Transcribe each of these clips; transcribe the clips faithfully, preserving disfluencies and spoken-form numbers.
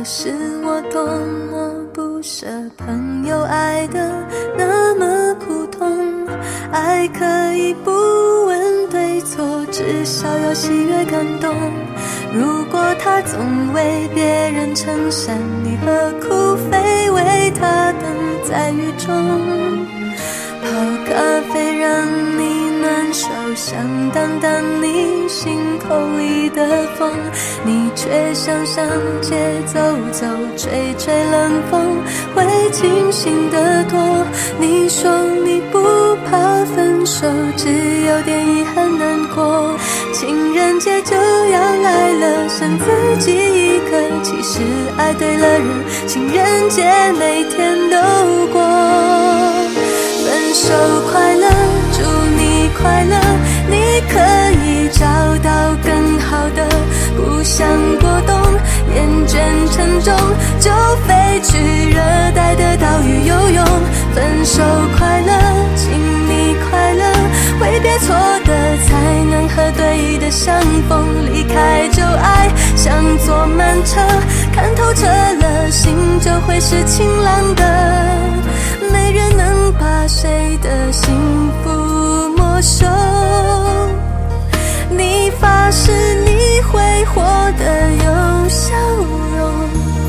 是我多么不舍，朋友爱的那么苦痛，爱可以不问对错，至少有喜悦感动。如果他总为别人撑伞，你何苦非为他等在雨中？泡咖啡让你暖手，想挡挡你心口里的风，你却想上街走走，吹吹冷风，会清醒得多。你说你不怕分手，只有点遗憾难过。情人节就要来了，剩自己一个，其实爱对了人，情人节每天都过。分手快乐，祝你快乐，你可以找到更好的，不想过冬，厌倦沉重，就飞去热带的岛屿游泳。分手快乐，请你快乐，挥别错的才能和对的相逢，离开旧爱像坐慢车，看透彻了心就会是晴朗的，没人能把谁的幸福没收。你发誓你会活得有笑容。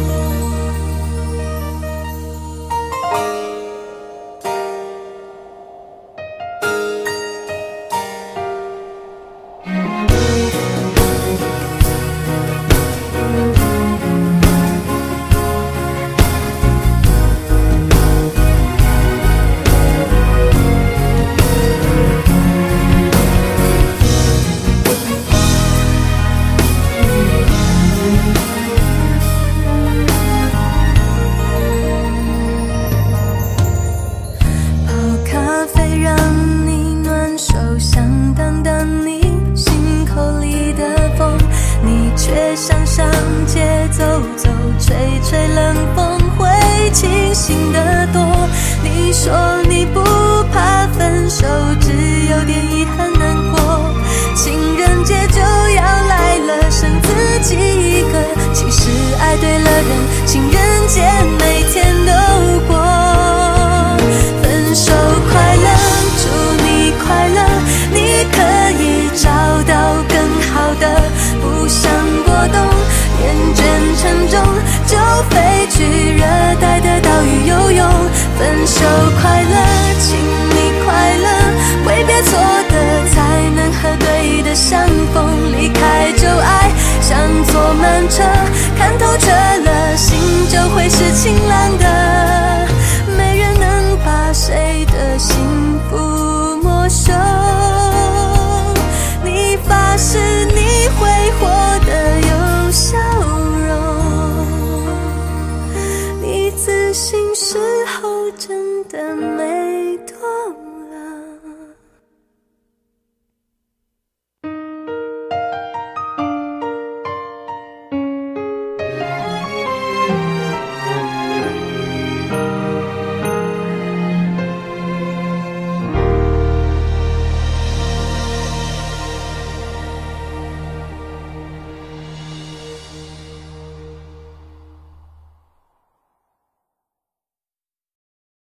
想上街走走，吹吹冷风，会清醒得多。你说你不怕分手，只有点遗憾难过。情人节就要来了，剩自己一个，其实爱对了人，情人节每天都过。分手快乐，祝你快乐，你可以找到更好的，不想过冬，厌倦沉重，就飞去热带的岛屿游泳。分手快乐，请你快乐，挥别错的才能和对的相逢，离开旧爱像坐慢车，看透彻了心就会是晴朗的，